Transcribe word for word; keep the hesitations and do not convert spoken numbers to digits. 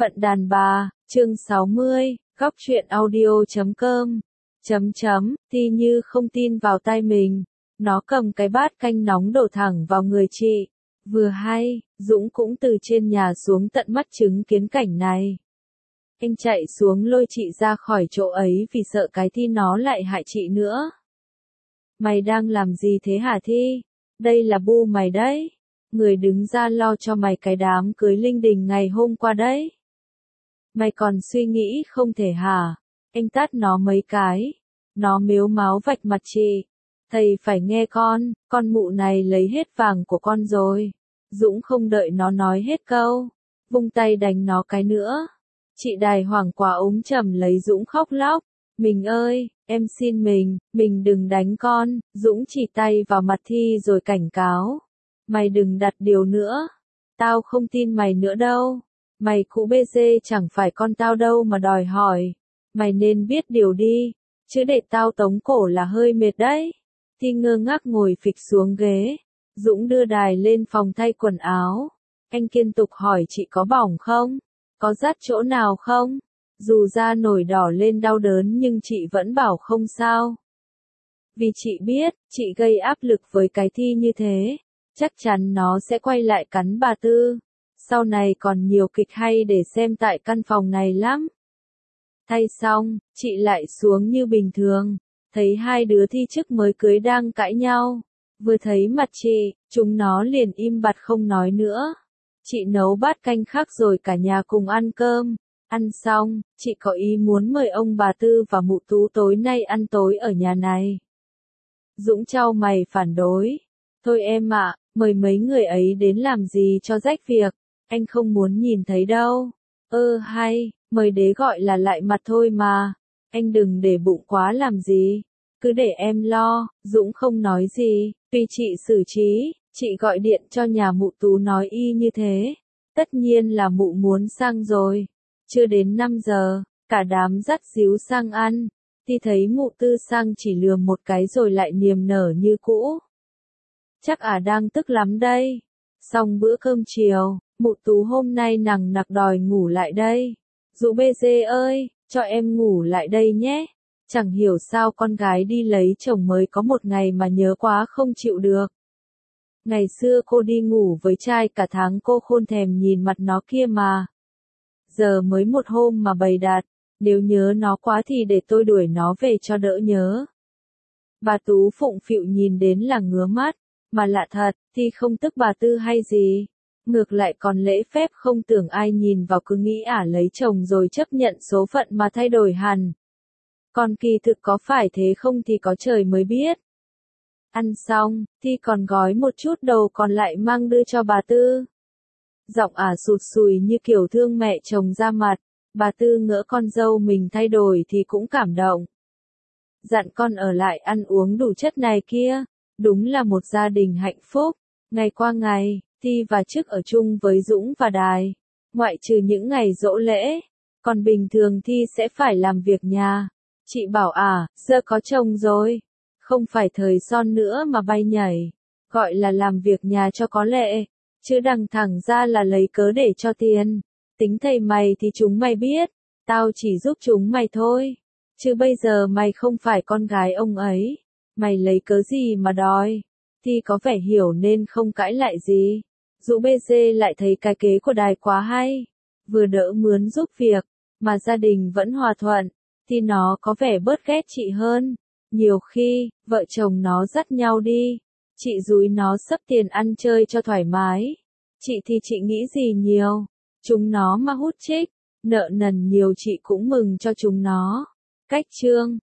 Phận đàn bà, chương sáu mươi, góc truyện audio chấm com, chấm chấm, Ti Như không tin vào tai mình, nó cầm cái bát canh nóng đổ thẳng vào người chị. Vừa hay, Dũng cũng từ trên nhà xuống tận mắt chứng kiến cảnh này. Anh chạy xuống lôi chị ra khỏi chỗ ấy vì sợ cái Thi nó lại hại chị nữa. Mày đang làm gì thế hả Thi? Đây là bu mày đấy. Người đứng ra lo cho mày cái đám cưới linh đình ngày hôm qua đấy. Mày còn suy nghĩ không thể hả? Anh tát nó mấy cái. Nó mếu máo vạch mặt chị. Thầy phải nghe con, con mụ này lấy hết vàng của con rồi. Dũng không đợi nó nói hết câu. Vung tay đánh nó cái nữa. Chị đài hoảng quá ống trầm lấy Dũng khóc lóc. Mình ơi, em xin mình, mình đừng đánh con. Dũng chỉ tay vào mặt Thi rồi cảnh cáo. Mày đừng đặt điều nữa. Tao không tin mày nữa đâu. Mày cũ bê dê chẳng phải con tao đâu mà đòi hỏi. Mày nên biết điều đi. Chứ để tao tống cổ là hơi mệt đấy. Thi ngơ ngác ngồi phịch xuống ghế. Dũng đưa đài lên phòng thay quần áo. Anh kiên tục hỏi chị có bỏng không? Có rát chỗ nào không? Dù da nổi đỏ lên đau đớn nhưng chị vẫn bảo không sao. Vì chị biết, chị gây áp lực với cái Thi như thế. Chắc chắn nó sẽ quay lại cắn bà Tư. Sau này còn nhiều kịch hay để xem tại căn phòng này lắm. Thay xong, chị lại xuống như bình thường. Thấy hai đứa Thi chức mới cưới đang cãi nhau. Vừa thấy mặt chị, chúng nó liền im bặt không nói nữa. Chị nấu bát canh khác rồi cả nhà cùng ăn cơm. Ăn xong, chị có ý muốn mời ông bà Tư và mụ Tú tối nay ăn tối ở nhà này. Dũng chau mày phản đối. Thôi em ạ, mời mấy người ấy đến làm gì cho rách việc. Anh không muốn nhìn thấy đâu. Ơ hay, mời đế gọi là lại mặt thôi mà. Anh đừng để bụng quá làm gì. Cứ để em lo. Dũng không nói gì. Tuy chị xử trí, chị gọi điện cho nhà mụ Tú nói y như thế. Tất nhiên là mụ muốn sang rồi. Chưa đến năm giờ, cả đám dắt díu sang ăn. Thì thấy mụ Tư sang chỉ lừa một cái rồi lại niềm nở như cũ. Chắc à đang tức lắm đây. Xong bữa cơm chiều, mụ Tú hôm nay nằng nặc đòi ngủ lại đây. Dụ bê dê ơi, cho em ngủ lại đây nhé. Chẳng hiểu sao con gái đi lấy chồng mới có một ngày mà nhớ quá không chịu được. Ngày xưa cô đi ngủ với trai cả tháng cô khôn thèm nhìn mặt nó kia mà. Giờ mới một hôm mà bày đặt, nếu nhớ nó quá thì để tôi đuổi nó về cho đỡ nhớ. Bà Tú phụng phịu nhìn đến là ngứa mắt, mà lạ thật, thì không tức bà Tư hay gì. Ngược lại còn lễ phép không tưởng ai nhìn vào cứ nghĩ ả lấy chồng rồi chấp nhận số phận mà thay đổi hẳn. Còn kỳ thực có phải thế không thì có trời mới biết. Ăn xong, thì còn gói một chút đầu còn lại mang đưa cho bà Tư. Giọng ả sụt sùi như kiểu thương mẹ chồng ra mặt, bà Tư ngỡ con dâu mình thay đổi thì cũng cảm động. Dặn con ở lại ăn uống đủ chất này kia, đúng là một gia đình hạnh phúc. Ngày qua ngày, Thi và Trức ở chung với Dũng và Đài, ngoại trừ những ngày giỗ lễ, còn bình thường Thi sẽ phải làm việc nhà. Chị bảo à, giờ có chồng rồi, không phải thời son nữa mà bay nhảy, gọi là làm việc nhà cho có lệ. Chứ đằng thẳng ra là lấy cớ để cho tiền. Tính thầy mày thì chúng mày biết. Tao chỉ giúp chúng mày thôi. Chứ bây giờ mày không phải con gái ông ấy. Mày lấy cớ gì mà đòi. Thì có vẻ hiểu nên không cãi lại gì. Dụ bê dê lại thấy cái kế của Đài quá hay. Vừa đỡ mướn giúp việc. Mà gia đình vẫn hòa thuận. Thì nó có vẻ bớt ghét chị hơn. Nhiều khi, vợ chồng nó dắt nhau đi. Chị dúi nó sắp tiền ăn chơi cho thoải mái. Chị thì chị nghĩ gì nhiều. Chúng nó mà hút chích, nợ nần nhiều chị cũng mừng cho chúng nó. Cách chương